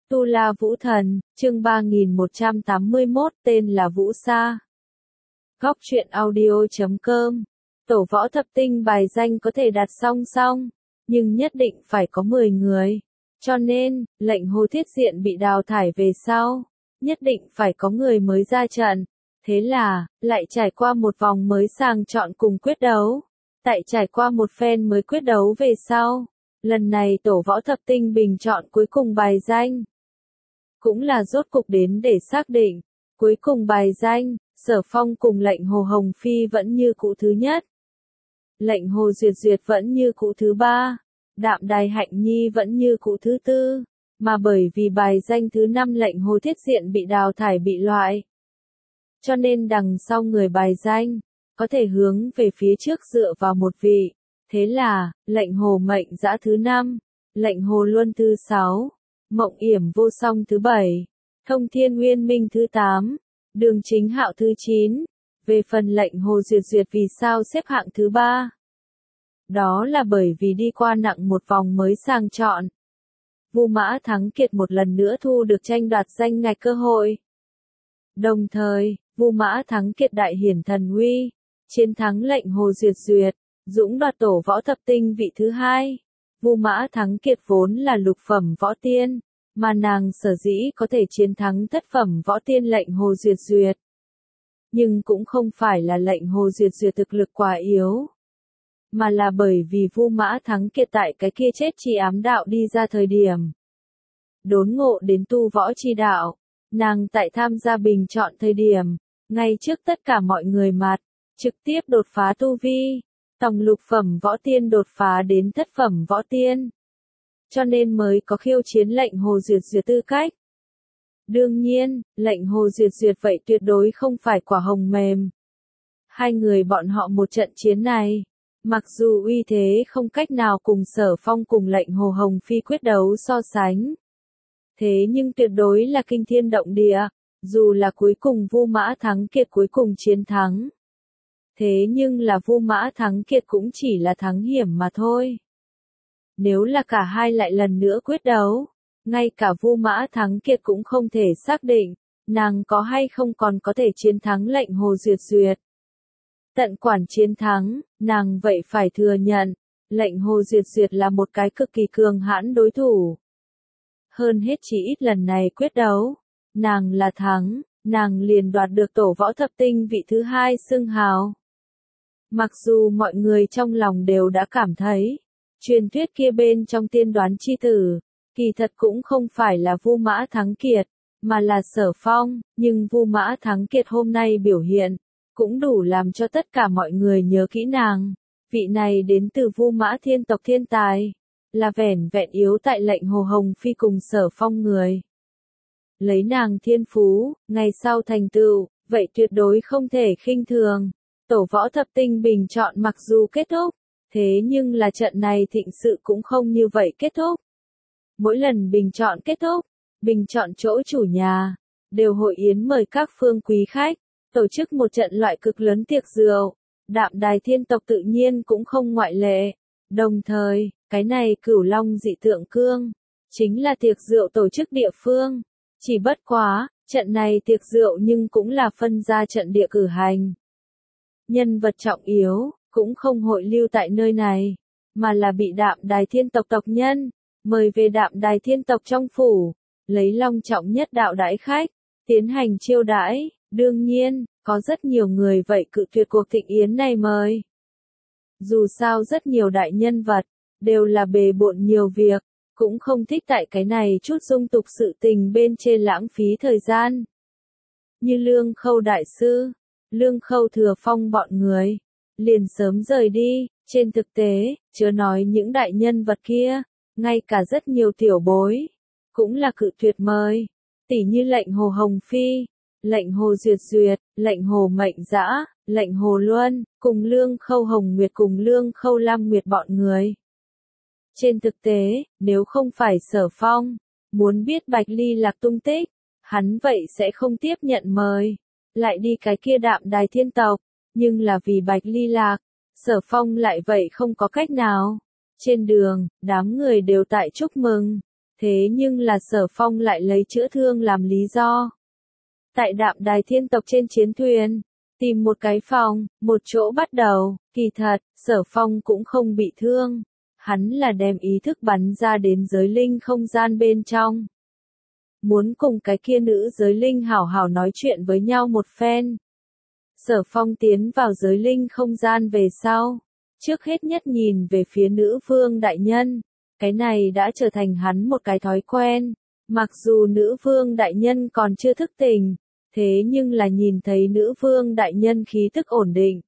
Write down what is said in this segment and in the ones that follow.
Tu La Vũ Thần, chương 3181, tên là Vũ Sa. Góc truyện audio.com. Tổ võ thập tinh bài danh có thể đặt song song, nhưng nhất định phải có 10 người. Cho nên, lệnh Hồ Thiết Diện bị đào thải về sau, nhất định phải có người mới ra trận. Thế là, lại trải qua một vòng mới sàng chọn cùng quyết đấu. Tại trải qua một phen mới quyết đấu về sau, lần này tổ võ thập tinh bình chọn cuối cùng bài danh. Cũng là rốt cục đến để xác định, cuối cùng bài danh, Sở Phong cùng lệnh Hồ Hồng Phi vẫn như cũ thứ nhất. Lệnh Hồ Duyệt Duyệt vẫn như cũ thứ ba, Đạm Đài Hạnh Nhi vẫn như cũ thứ tư, mà bởi vì bài danh thứ 5 lệnh Hồ Thiết Diện bị đào thải bị loại. Cho nên đằng sau người bài danh, có thể hướng về phía trước dựa vào một vị, thế là, lệnh Hồ Mệnh Dã thứ 5, lệnh Hồ Luân thứ 6, Mộng Yểm Vô Song thứ 7, Thông Thiên Nguyên Minh thứ 8, Đường Chính Hạo thứ 9. Về phần lệnh Hồ Duyệt Duyệt vì sao xếp hạng thứ 3? Đó là bởi vì đi qua nặng một vòng mới sàng chọn. Vu Mã Thắng Kiệt một lần nữa thu được tranh đoạt danh ngạch cơ hội. Đồng thời, Vu Mã Thắng Kiệt đại hiển thần uy, chiến thắng lệnh Hồ Duyệt Duyệt, dũng đoạt tổ võ thập tinh vị thứ 2. Vu Mã Thắng Kiệt vốn là lục phẩm võ tiên, mà nàng sở dĩ có thể chiến thắng thất phẩm võ tiên lệnh Hồ Duyệt Duyệt. Nhưng cũng không phải là lệnh Hồ Duyệt Duyệt thực lực quá yếu, mà là bởi vì Vu Mã Thắng Kiệt tại cái kia chết chi ám đạo đi ra thời điểm. Đốn ngộ đến tu võ chi đạo, nàng tại tham gia bình chọn thời điểm, ngay trước tất cả mọi người mặt, trực tiếp đột phá tu vi, tổng lục phẩm võ tiên đột phá đến thất phẩm võ tiên. Cho nên mới có khiêu chiến lệnh Hồ Duyệt Duyệt tư cách. Đương nhiên, lệnh Hồ Duyệt Duyệt vậy tuyệt đối không phải quả hồng mềm. Hai người bọn họ một trận chiến này, mặc dù uy thế không cách nào cùng Sở Phong cùng lệnh Hồ Hồng Phi quyết đấu so sánh. Thế nhưng tuyệt đối là kinh thiên động địa, dù là cuối cùng Vu Mã Thắng Kiệt cuối cùng chiến thắng. Thế nhưng là Vu Mã Thắng Kiệt cũng chỉ là thắng hiểm mà thôi. Nếu là cả hai lại lần nữa quyết đấu, ngay cả Vu Mã Thắng Kiệt cũng không thể xác định, nàng có hay không còn có thể chiến thắng lệnh Hồ Duyệt Duyệt. Tận quản chiến thắng, nàng vậy phải thừa nhận, lệnh Hồ Duyệt Duyệt là một cái cực kỳ cường hãn đối thủ. Hơn hết chỉ ít lần này quyết đấu, nàng là thắng, nàng liền đoạt được tổ võ thập tinh vị thứ 2 xưng hào. Mặc dù mọi người trong lòng đều đã cảm thấy, truyền thuyết kia bên trong tiên đoán chi tử, kỳ thật cũng không phải là Vu Mã Thắng Kiệt, mà là Sở Phong, nhưng Vu Mã Thắng Kiệt hôm nay biểu hiện, cũng đủ làm cho tất cả mọi người nhớ kỹ nàng. Vị này đến từ Vu Mã thiên tộc thiên tài, là vẻn vẹn yếu tại lệnh Hồ Hồng Phi cùng Sở Phong người. Lấy nàng thiên phú, ngày sau thành tựu, vậy tuyệt đối không thể khinh thường. Tổ võ thập tinh bình chọn mặc dù kết thúc, thế nhưng là trận này thịnh sự cũng không như vậy kết thúc. Mỗi lần bình chọn kết thúc, bình chọn chỗ chủ nhà, đều hội yến mời các phương quý khách, tổ chức một trận loại cực lớn tiệc rượu, Đạm Đài thiên tộc tự nhiên cũng không ngoại lệ. Đồng thời, cái này Cửu Long dị tượng cương, chính là tiệc rượu tổ chức địa phương. Chỉ bất quá, trận này tiệc rượu nhưng cũng là phân ra trận địa cử hành. Nhân vật trọng yếu, cũng không hội lưu tại nơi này, mà là bị Đạm Đài thiên tộc tộc nhân, mời về Đạm Đài thiên tộc trong phủ, lấy long trọng nhất đạo đãi khách, tiến hành chiêu đãi. Đương nhiên, có rất nhiều người vậy cự tuyệt cuộc thịnh yến này mời. Dù sao rất nhiều đại nhân vật, đều là bề bộn nhiều việc, cũng không thích tại cái này chút dung tục sự tình bên trên lãng phí thời gian. Như Lương Khâu Đại Sư, Lương Khâu Thừa Phong bọn người, liền sớm rời đi. Trên thực tế, chớ nói những đại nhân vật kia, ngay cả rất nhiều tiểu bối, cũng là cự tuyệt mời. Tỉ như lệnh Hồ Hồng Phi, lệnh Hồ Duyệt Duyệt, lệnh Hồ Mệnh Dã, lệnh Hồ Luân, cùng Lương Khâu Hồng Nguyệt cùng Lương Khâu Lam Nguyệt bọn người. Trên thực tế, nếu không phải Sở Phong, muốn biết Bạch Ly Lạc tung tích, hắn vậy sẽ không tiếp nhận mời, lại đi cái kia Đạm Đài thiên tộc, nhưng là vì Bạch Ly Lạc, Sở Phong lại vậy không có cách nào. Trên đường, đám người đều tại chúc mừng, Thế nhưng là Sở Phong lại lấy chữa thương làm lý do. Tại Đạm Đài Thiên tộc trên chiến thuyền, tìm một cái phòng, một chỗ bắt đầu, kỳ thật, Sở Phong cũng không bị thương. Hắn là đem ý thức bắn ra đến giới linh không gian bên trong. Muốn cùng cái kia nữ giới linh hảo hảo nói chuyện với nhau một phen. Sở Phong tiến vào giới linh không gian về sau. Trước hết nhất nhìn về phía nữ vương đại nhân. Cái này đã trở thành hắn một cái thói quen. Mặc dù nữ vương đại nhân còn chưa thức tỉnh, thế nhưng là nhìn thấy nữ vương đại nhân khí tức ổn định.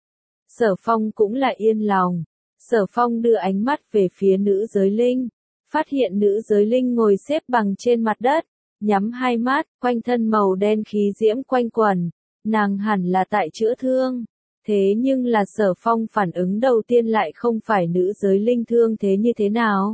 Sở Phong cũng là yên lòng. Sở Phong đưa ánh mắt về phía nữ giới linh. Phát hiện nữ giới linh ngồi xếp bằng trên mặt đất. Nhắm hai mắt, quanh thân màu đen khí diễm quanh quẩn. Nàng hẳn là tại chữa thương. Thế nhưng là Sở Phong phản ứng đầu tiên lại không phải nữ giới linh thương thế như thế nào.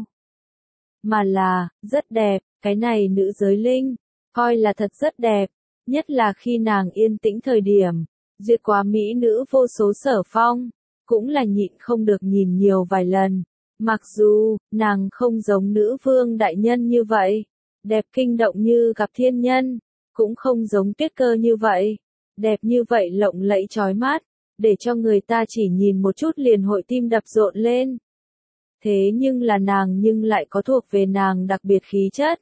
Mà là, rất đẹp, cái này nữ giới linh, coi là thật rất đẹp. Nhất là khi nàng yên tĩnh thời điểm, duyệt quá mỹ nữ vô số Sở Phong, cũng là nhịn không được nhìn nhiều vài lần. Mặc dù, nàng không giống nữ vương đại nhân như vậy, đẹp kinh động như gặp thiên nhân, cũng không giống Tuyết Cơ như vậy, đẹp như vậy lộng lẫy chói mắt, để cho người ta chỉ nhìn một chút liền hội tim đập rộn lên. Thế nhưng là nàng nhưng lại có thuộc về nàng đặc biệt khí chất.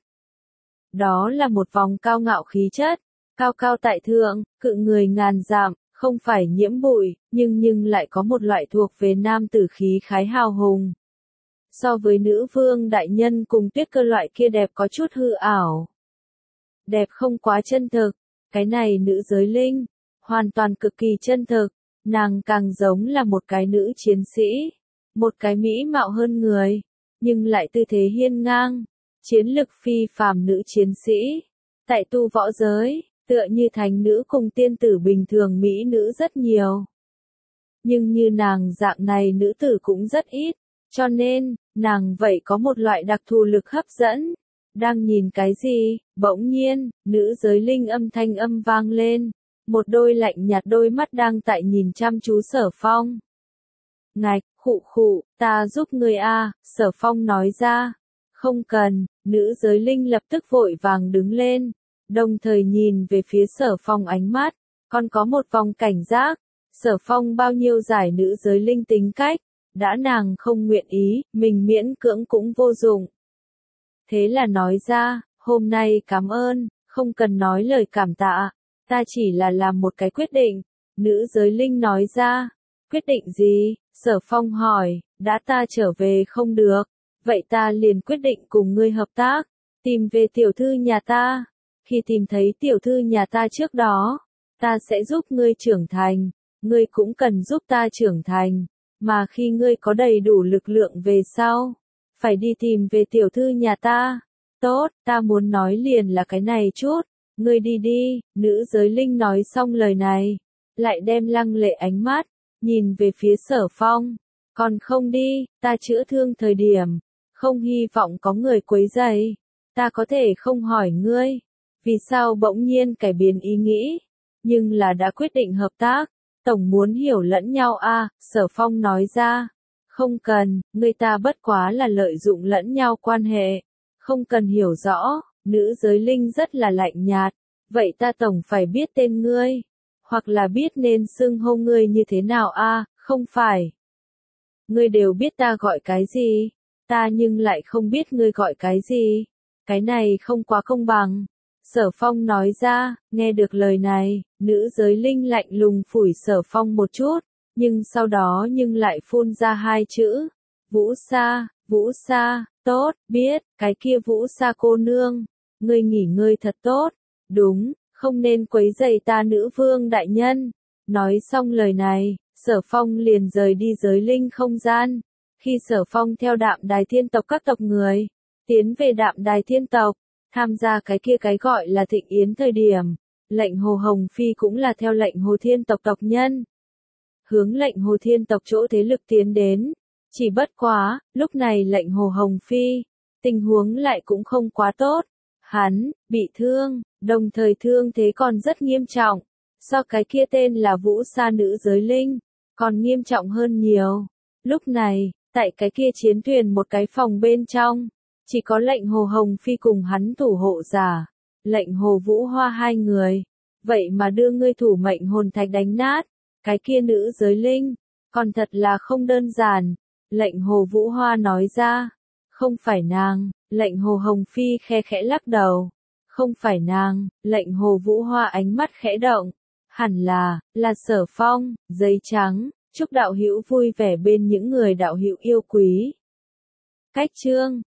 Đó là một vòng cao ngạo khí chất, cao cao tại thượng, cự người ngàn dặm, không phải nhiễm bụi, nhưng lại có một loại thuộc về nam tử khí khái hào hùng. So với nữ vương đại nhân cùng Tuyết Cơ loại kia đẹp có chút hư ảo. Đẹp không quá chân thực, cái này nữ giới linh, hoàn toàn cực kỳ chân thực, nàng càng giống là một cái nữ chiến sĩ, một cái mỹ mạo hơn người, nhưng lại tư thế hiên ngang, chiến lực phi phàm nữ chiến sĩ. Tại tu võ giới, tựa như thánh nữ cùng tiên tử bình thường mỹ nữ rất nhiều. Nhưng như nàng dạng này nữ tử cũng rất ít, cho nên, nàng vậy có một loại đặc thù lực hấp dẫn. Đang nhìn cái gì, bỗng nhiên, nữ giới linh âm thanh âm vang lên, một đôi lạnh nhạt đôi mắt đang tại nhìn chăm chú Sở Phong. Ngạch, khụ, ta giúp ngươi a, Sở Phong nói ra. Không cần, nữ giới linh lập tức vội vàng đứng lên, đồng thời nhìn về phía Sở Phong ánh mắt, còn có một vòng cảnh giác. Sở Phong bao nhiêu giải nữ giới linh tính cách, đã nàng không nguyện ý, mình miễn cưỡng cũng vô dụng. Thế là nói ra, hôm nay cảm ơn, không cần nói lời cảm tạ, ta chỉ là làm một cái quyết định. Nữ giới linh nói ra, quyết định gì? Sở Phong hỏi, đã ta trở về không được, vậy ta liền quyết định cùng ngươi hợp tác, tìm về tiểu thư nhà ta. Khi tìm thấy tiểu thư nhà ta trước đó, ta sẽ giúp ngươi trưởng thành, ngươi cũng cần giúp ta trưởng thành, mà khi ngươi có đầy đủ lực lượng về sau, phải đi tìm về tiểu thư nhà ta. Tốt, ta muốn nói liền là cái này chút, ngươi đi đi. Nữ giới linh nói xong lời này, lại đem lăng lệ ánh mắt, nhìn về phía Sở Phong. Còn không đi, ta chữa thương thời điểm, không hy vọng có người quấy rầy. Ta có thể không hỏi ngươi, vì sao bỗng nhiên cải biến ý nghĩ, nhưng là đã quyết định hợp tác, tổng muốn hiểu lẫn nhau a. Sở Phong nói ra. Không cần, người ta bất quá là lợi dụng lẫn nhau quan hệ, không cần hiểu rõ. Nữ giới linh rất là lạnh nhạt, vậy ta tổng phải biết tên ngươi, hoặc là biết nên xưng hô ngươi như thế nào a, không phải. Ngươi đều biết ta gọi cái gì, ta nhưng lại không biết ngươi gọi cái gì, cái này không quá công bằng. Sở Phong nói ra. Nghe được lời này, nữ giới linh lạnh lùng phủi Sở Phong một chút, nhưng sau đó lại phun ra hai chữ, Vũ Sa, tốt, biết, cái kia Vũ Sa cô nương, ngươi nghỉ ngơi thật tốt, đúng, không nên quấy rầy ta nữ vương đại nhân. Nói xong lời này, Sở Phong liền rời đi giới linh không gian. Khi Sở Phong theo Đạm Đài Thiên tộc các tộc người, tiến về Đạm Đài Thiên tộc, tham gia cái kia cái gọi là thịnh yến thời điểm, lệnh Hồ Hồng Phi cũng là theo lệnh Hồ Thiên tộc tộc nhân. Hướng lệnh Hồ Thiên tộc chỗ thế lực tiến đến. Chỉ bất quá, lúc này lệnh Hồ Hồng Phi, tình huống lại cũng không quá tốt. Hắn, bị thương, đồng thời thương thế còn rất nghiêm trọng. So cái kia tên là Vũ Sa nữ giới linh, còn nghiêm trọng hơn nhiều. Lúc này, tại cái kia chiến thuyền một cái phòng bên trong, Chỉ có lệnh Hồ Hồng Phi cùng hắn thủ hộ giả, lệnh Hồ Vũ Hoa hai người. Vậy mà đưa ngươi thủ mệnh hồn thạch đánh nát, cái kia nữ giới linh, còn thật là không đơn giản. Lệnh Hồ Vũ Hoa nói ra, không phải nàng, lệnh Hồ Hồng Phi khe khẽ lắc đầu. Không phải nàng, lệnh Hồ Vũ Hoa ánh mắt khẽ động. Hẳn là Sở Phong, giấy trắng, chúc đạo hữu vui vẻ bên những người đạo hữu yêu quý. Cách chương